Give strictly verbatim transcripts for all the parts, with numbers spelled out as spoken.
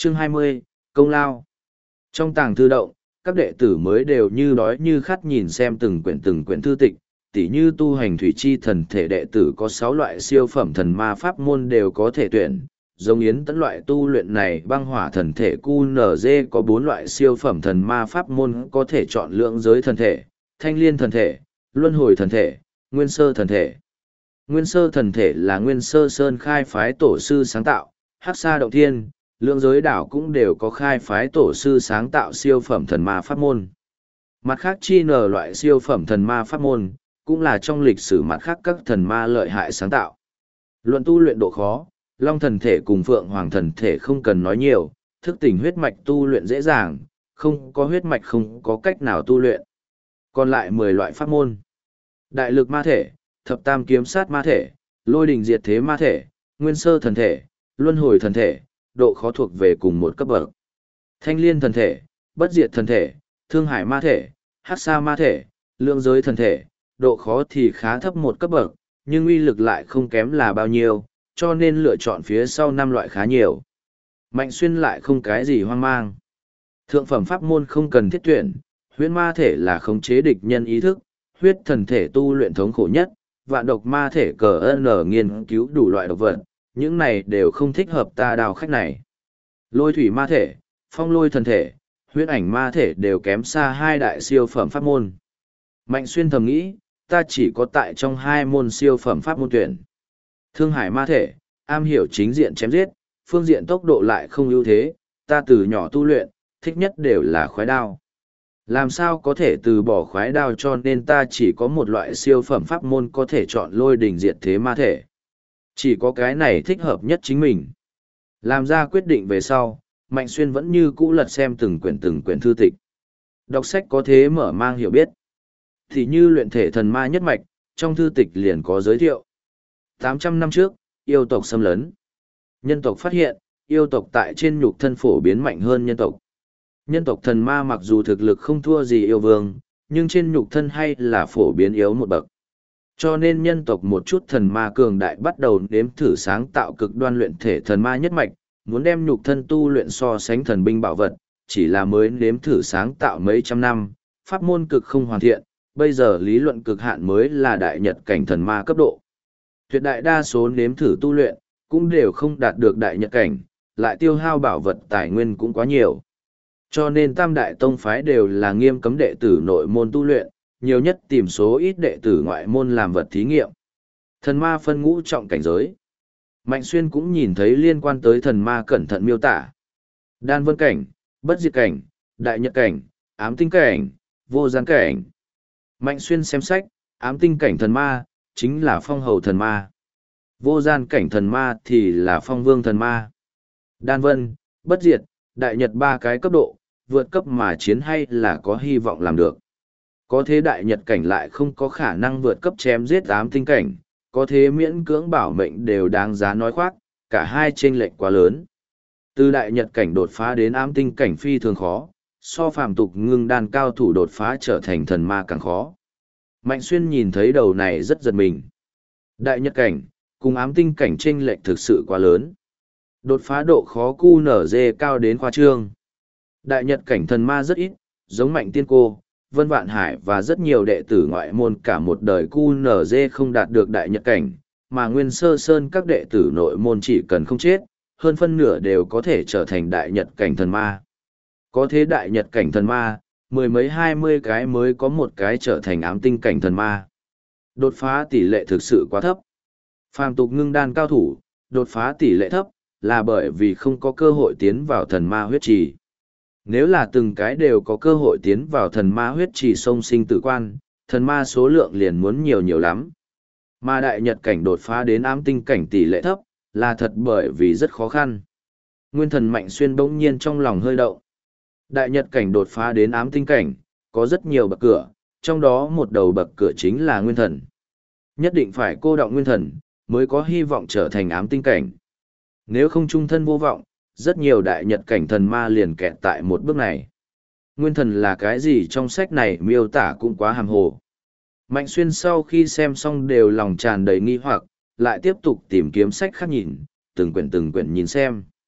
Chương hai mươi, Công lao. Trong tàng thư động, các đệ tử mới đều như đói như khát nhìn xem từng quyển từng quyển thư tịch, tỉ như tu hành thủy chi thần thể đệ tử có sáu loại siêu phẩm thần ma pháp môn đều có thể tuyển, giống yến tấn loại tu luyện này băng hỏa thần thể Q N G có bốn loại siêu phẩm thần ma pháp môn có thể chọn lượng giới thần thể, thanh liên thần thể, luân hồi thần thể, nguyên sơ thần thể. Nguyên sơ thần thể là nguyên sơ sơn khai phái tổ sư sáng tạo, hắc sa động thiên, lượng giới đảo cũng đều có khai phái tổ sư sáng tạo siêu phẩm thần ma pháp môn. Mặt khác chi nở loại siêu phẩm thần ma pháp môn, cũng là trong lịch sử mặt khác các thần ma lợi hại sáng tạo. Luận tu luyện độ khó, Long thần thể cùng Phượng Hoàng thần thể không cần nói nhiều, thức tỉnh huyết mạch tu luyện dễ dàng, không có huyết mạch không có cách nào tu luyện. Còn lại mười loại pháp môn. Đại lực ma thể, thập tam kiếm sát ma thể, lôi đình diệt thế ma thể, nguyên sơ thần thể, luân hồi thần thể, độ khó thuộc về cùng một cấp bậc. Thanh liên thần thể, bất diệt thần thể, thương hải ma thể, hắc sa ma thể, lượng giới thần thể, độ khó thì khá thấp một cấp bậc, nhưng uy lực lại không kém là bao nhiêu, cho nên lựa chọn phía sau năm loại khá nhiều. Mạnh Xuyên lại không cái gì hoang mang. Thượng phẩm pháp môn không cần thiết tuyển, huyễn ma thể là khống chế địch nhân ý thức, huyết thần thể tu luyện thống khổ nhất, vạn độc ma thể cờ ân nghiên cứu đủ loại độc vật, những này đều không thích hợp ta đào khách này. Lôi thủy ma thể, phong lôi thần thể, huyễn ảnh ma thể đều kém xa hai đại siêu phẩm pháp môn. Mạnh Xuyên thầm nghĩ, ta chỉ có tại trong hai môn siêu phẩm pháp môn tuyển. Thương hải ma thể, am hiểu chính diện chém giết, phương diện tốc độ lại không ưu thế, ta từ nhỏ tu luyện, thích nhất đều là khoái đao. Làm sao có thể từ bỏ khoái đao cho nên ta chỉ có một loại siêu phẩm pháp môn có thể chọn lôi đình diệt thế ma thể. Chỉ có cái này thích hợp nhất chính mình. Làm ra quyết định về sau, Mạnh Xuyên vẫn như cũ lật xem từng quyển từng quyển thư tịch. Đọc sách có thế mở mang hiểu biết. Thì như luyện thể thần ma nhất mạch, trong thư tịch liền có giới thiệu. tám trăm năm trước, yêu tộc xâm lấn. Nhân tộc phát hiện, yêu tộc tại trên nhục thân phổ biến mạnh hơn nhân tộc. Nhân tộc thần ma mặc dù thực lực không thua gì yêu vương, nhưng trên nhục thân hay là phổ biến yếu một bậc. Cho nên nhân tộc một chút thần ma cường đại bắt đầu nếm thử sáng tạo cực đoan luyện thể thần ma nhất mạch, muốn đem nhục thân tu luyện so sánh thần binh bảo vật, chỉ là mới nếm thử sáng tạo mấy trăm năm, pháp môn cực không hoàn thiện, bây giờ lý luận cực hạn mới là đại nhật cảnh thần ma cấp độ. Tuyệt đại đa số nếm thử tu luyện, cũng đều không đạt được đại nhật cảnh, lại tiêu hao bảo vật tài nguyên cũng quá nhiều. Cho nên tam đại tông phái đều là nghiêm cấm đệ tử nội môn tu luyện, nhiều nhất tìm số ít đệ tử ngoại môn làm vật thí nghiệm. Thần ma phân ngũ trọng cảnh giới. Mạnh Xuyên cũng nhìn thấy liên quan tới thần ma cẩn thận miêu tả. Đan vân cảnh, bất diệt cảnh, đại nhật cảnh, ám tinh cảnh, vô gian cảnh. Mạnh Xuyên xem sách, ám tinh cảnh thần ma, chính là phong hầu thần ma. Vô gian cảnh thần ma thì là phong vương thần ma. Đan vân, bất diệt, đại nhật ba cái cấp độ, vượt cấp mà chiến hay là có hy vọng làm được. Có thế đại nhật cảnh lại không có khả năng vượt cấp chém giết ám tinh cảnh, có thế miễn cưỡng bảo mệnh đều đáng giá nói khoác, cả hai chênh lệch quá lớn. Từ đại nhật cảnh đột phá đến ám tinh cảnh phi thường khó, so phàm tục ngưng đan cao thủ đột phá trở thành thần ma càng khó. Mạnh Xuyên nhìn thấy đầu này rất giật mình. Đại nhật cảnh, cùng ám tinh cảnh chênh lệch thực sự quá lớn. Đột phá độ khó cu nở dê cao đến khoa trương. Đại nhật cảnh thần ma rất ít, giống Mạnh Tiên Cô, Vân Vạn Hải và rất nhiều đệ tử ngoại môn cả một đời cu nở dê không đạt được đại nhật cảnh, mà Nguyên Sơ Sơn các đệ tử nội môn chỉ cần không chết, hơn phân nửa đều có thể trở thành đại nhật cảnh thần ma. Có thế đại nhật cảnh thần ma, mười mấy hai mươi cái mới có một cái trở thành ám tinh cảnh thần ma. Đột phá tỷ lệ thực sự quá thấp. Phàm tục ngưng đan cao thủ, đột phá tỷ lệ thấp, là bởi vì không có cơ hội tiến vào thần ma huyết trì. Nếu là từng cái đều có cơ hội tiến vào thần ma huyết trì sông sinh tử quan, thần ma số lượng liền muốn nhiều nhiều lắm. Mà đại nhật cảnh đột phá đến ám tinh cảnh tỷ lệ thấp, là thật bởi vì rất khó khăn. Nguyên thần Mạnh Xuyên bỗng nhiên trong lòng hơi động. Đại nhật cảnh đột phá đến ám tinh cảnh, có rất nhiều bậc cửa, trong đó một đầu bậc cửa chính là nguyên thần. Nhất định phải cô đọng nguyên thần, mới có hy vọng trở thành ám tinh cảnh. Nếu không trung thân vô vọng, rất nhiều đại nhật cảnh thần ma liền kẹt tại một bước này. Nguyên thần là cái gì trong sách này miêu tả cũng quá hàm hồ. Mạnh Xuyên sau khi xem xong đều lòng tràn đầy nghi hoặc, lại tiếp tục tìm kiếm sách khác nhìn, từng quyển từng quyển nhìn xem.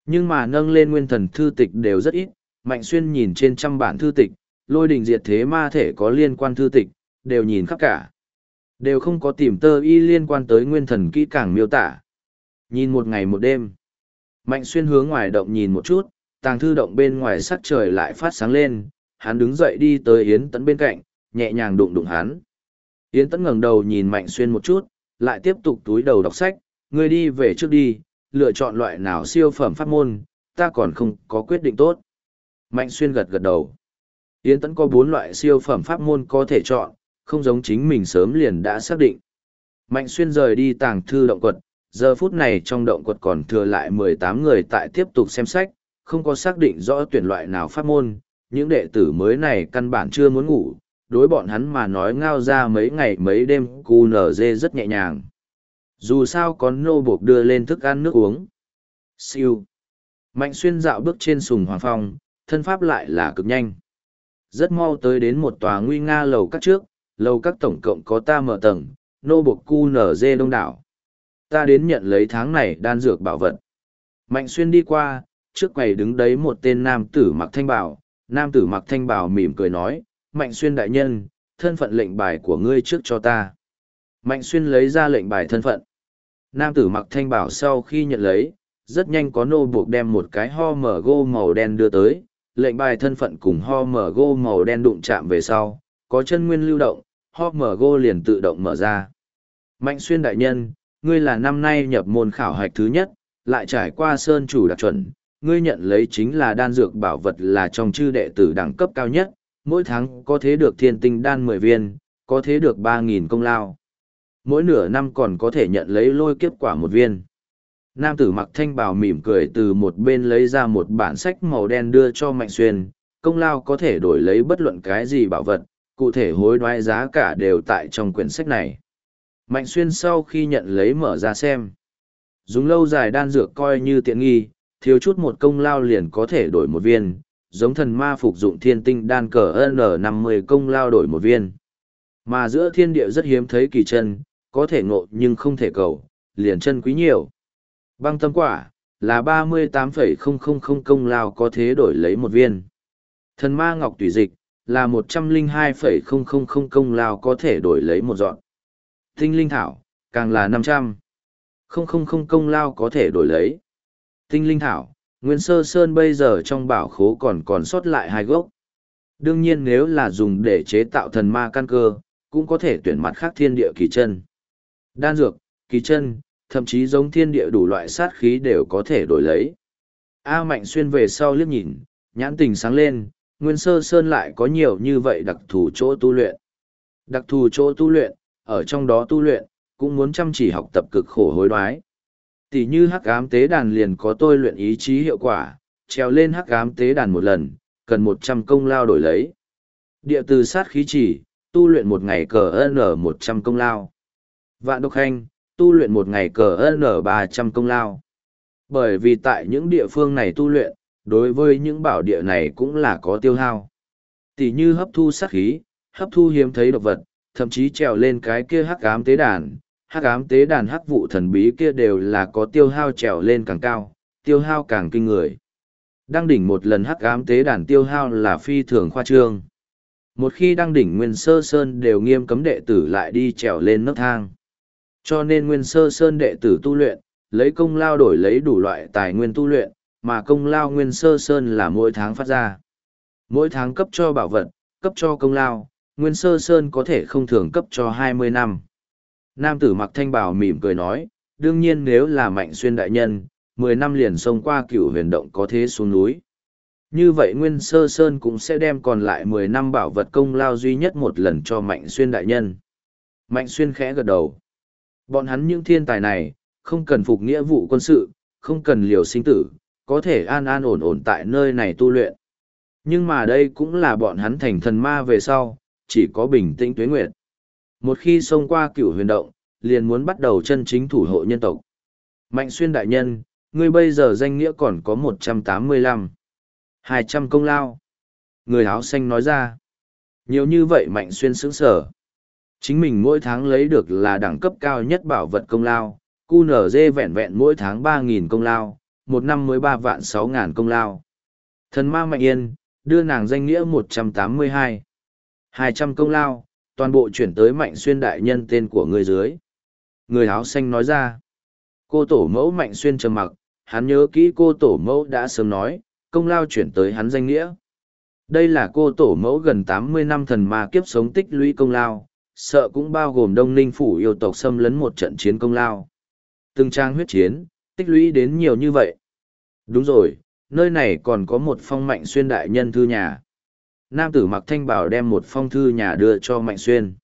Nhưng mà nâng lên nguyên thần thư tịch đều rất ít, Mạnh Xuyên nhìn trên trăm bản thư tịch, lôi đình diệt thế ma thể có liên quan thư tịch, đều nhìn khắp cả. Đều không có tìm tơ y liên quan tới nguyên thần kỹ càng miêu tả. Nhìn một ngày một đêm. Mạnh Xuyên hướng ngoài động nhìn một chút, tàng thư động bên ngoài sắc trời lại phát sáng lên, hắn đứng dậy đi tới Yến Tẫn bên cạnh, nhẹ nhàng đụng đụng hắn. Yến Tẫn ngẩng đầu nhìn Mạnh Xuyên một chút, lại tiếp tục túi đầu đọc sách, ngươi đi về trước đi, lựa chọn loại nào siêu phẩm pháp môn, ta còn không có quyết định tốt. Mạnh Xuyên gật gật đầu. Yến Tẫn có bốn loại siêu phẩm pháp môn có thể chọn, không giống chính mình sớm liền đã xác định. Mạnh Xuyên rời đi tàng thư động quật, giờ phút này trong động quật còn thừa lại mười tám người tại tiếp tục xem sách, không có xác định rõ tuyển loại nào pháp môn, những đệ tử mới này căn bản chưa muốn ngủ, đối bọn hắn mà nói ngao ra mấy ngày mấy đêm cu nở dê rất nhẹ nhàng. Dù sao có nô buộc đưa lên thức ăn nước uống. Siêu. Mạnh Xuyên dạo bước trên sùng hoàng phong, thân pháp lại là cực nhanh. Rất mau tới đến một tòa nguy nga lầu các trước, lầu các tổng cộng có ta mở tầng, nô buộc cu nở dê đông đảo. Ta đến nhận lấy tháng này đan dược bảo vật. Mạnh Xuyên đi qua, trước quầy đứng đấy một tên nam tử mặc thanh bào, nam tử mặc thanh bào mỉm cười nói, Mạnh Xuyên đại nhân, thân phận lệnh bài của ngươi trước cho ta. Mạnh Xuyên lấy ra lệnh bài thân phận. Nam tử mặc thanh bào sau khi nhận lấy, rất nhanh có nô buộc đem một cái ho mở gô màu đen đưa tới, lệnh bài thân phận cùng ho mở gô màu đen đụng chạm về sau, có chân nguyên lưu động, ho mở gô liền tự động mở ra. Mạnh Xuyên đại nhân, ngươi là năm nay nhập môn khảo hạch thứ nhất, lại trải qua sơn chủ đặc chuẩn, ngươi nhận lấy chính là đan dược bảo vật là trong chư đệ tử đẳng cấp cao nhất, mỗi tháng có thể được thiên tinh đan mười viên, có thể được ba nghìn công lao. Mỗi nửa năm còn có thể nhận lấy lôi kiếp quả một viên. Nam tử mặc thanh bào mỉm cười từ một bên lấy ra một bản sách màu đen đưa cho Mạnh Xuyên, công lao có thể đổi lấy bất luận cái gì bảo vật, cụ thể hối đoái giá cả đều tại trong quyển sách này. Mạnh Xuyên sau khi nhận lấy mở ra xem. Dùng lâu dài đan dược coi như tiện nghi, thiếu chút một công lao liền có thể đổi một viên, giống thần ma phục dụng thiên tinh đan cờ N năm mươi công lao đổi một viên. Mà giữa thiên địa rất hiếm thấy kỳ chân, có thể ngộ nhưng không thể cầu, liền chân quý nhiều. Băng tâm quả, là ba mươi tám phẩy không không không công lao có thể đổi lấy một viên. Thần ma ngọc tùy dịch, là một trăm lẻ hai phẩy không không không công lao có thể đổi lấy một dọn. Tinh linh thảo, càng là năm trăm. Không không không công lao có thể đổi lấy. Tinh linh thảo, Nguyên Sơ Sơn bây giờ trong bảo khố còn còn sót lại hai gốc. Đương nhiên nếu là dùng để chế tạo thần ma căn cơ, cũng có thể tuyển mặt khác thiên địa kỳ chân. Đan dược, kỳ chân, thậm chí giống thiên địa đủ loại sát khí đều có thể đổi lấy. A Mạnh Xuyên về sau liếc nhìn, nhãn tình sáng lên, Nguyên Sơ Sơn lại có nhiều như vậy đặc thù chỗ tu luyện. Đặc thù chỗ tu luyện, ở trong đó tu luyện, cũng muốn chăm chỉ học tập cực khổ hối đoái. Tỷ như hắc ám tế đàn liền có tôi luyện ý chí hiệu quả, treo lên hắc ám tế đàn một lần, cần một trăm công lao đổi lấy. Địa từ sát khí chỉ, tu luyện một ngày cờ N một trăm công lao. Vạn độc hành, tu luyện một ngày cờ N ba trăm công lao. Bởi vì tại những địa phương này tu luyện, đối với những bảo địa này cũng là có tiêu hao. Tỷ như hấp thu sát khí, hấp thu hiếm thấy độc vật, thậm chí trèo lên cái kia hắc ám tế đàn, hắc ám tế đàn hắc vụ thần bí kia đều là có tiêu hao trèo lên càng cao, tiêu hao càng kinh người. Đăng đỉnh một lần hắc ám tế đàn tiêu hao là phi thường khoa trương. Một khi đăng đỉnh Nguyên Sơ Sơn đều nghiêm cấm đệ tử lại đi trèo lên nấc thang. Cho nên Nguyên Sơ Sơn đệ tử tu luyện, lấy công lao đổi lấy đủ loại tài nguyên tu luyện, mà công lao Nguyên Sơ Sơn là mỗi tháng phát ra. Mỗi tháng cấp cho bảo vật, cấp cho công lao, Nguyên Sơ Sơn có thể không thường cấp cho hai mươi năm. Nam tử mặc thanh bào mỉm cười nói, đương nhiên nếu là Mạnh Xuyên đại nhân, mười năm liền xông qua cửu huyền động có thế xuống núi. Như vậy Nguyên Sơ Sơn cũng sẽ đem còn lại mười năm bảo vật công lao duy nhất một lần cho Mạnh Xuyên đại nhân. Mạnh Xuyên khẽ gật đầu. Bọn hắn những thiên tài này, không cần phục nghĩa vụ quân sự, không cần liều sinh tử, có thể an an ổn ổn tại nơi này tu luyện. Nhưng mà đây cũng là bọn hắn thành thần ma về sau, chỉ có bình tĩnh tuế nguyệt. Một khi xông qua cửu huyền động, liền muốn bắt đầu chân chính thủ hộ nhân tộc. Mạnh Xuyên đại nhân, ngươi bây giờ danh nghĩa còn có một trăm tám mươi lăm. hai trăm công lao. Người áo xanh nói ra. Nhiều như vậy Mạnh Xuyên sững sở. Chính mình mỗi tháng lấy được là đẳng cấp cao nhất bảo vật công lao, cu nở dê vẹn vẹn mỗi tháng ba nghìn công lao, một năm mới ba vạn sáu ngàn công lao. Thần ma Mạnh Yên, đưa nàng danh nghĩa một trăm tám mươi hai. hai trăm công lao, toàn bộ chuyển tới Mạnh Xuyên đại nhân tên của người dưới. Người áo xanh nói ra. Cô tổ mẫu Mạnh Xuyên trầm mặc, hắn nhớ kỹ cô tổ mẫu đã sớm nói, công lao chuyển tới hắn danh nghĩa. Đây là cô tổ mẫu gần tám mươi năm thần ma kiếp sống tích lũy công lao, sợ cũng bao gồm Đông Ninh phủ yêu tộc xâm lấn một trận chiến công lao. Từng trang huyết chiến, tích lũy đến nhiều như vậy. Đúng rồi, nơi này còn có một phong Mạnh Xuyên đại nhân thư nhà. Nam tử mặc thanh bào đem một phong thư nhà đưa cho Mạnh Xuyên.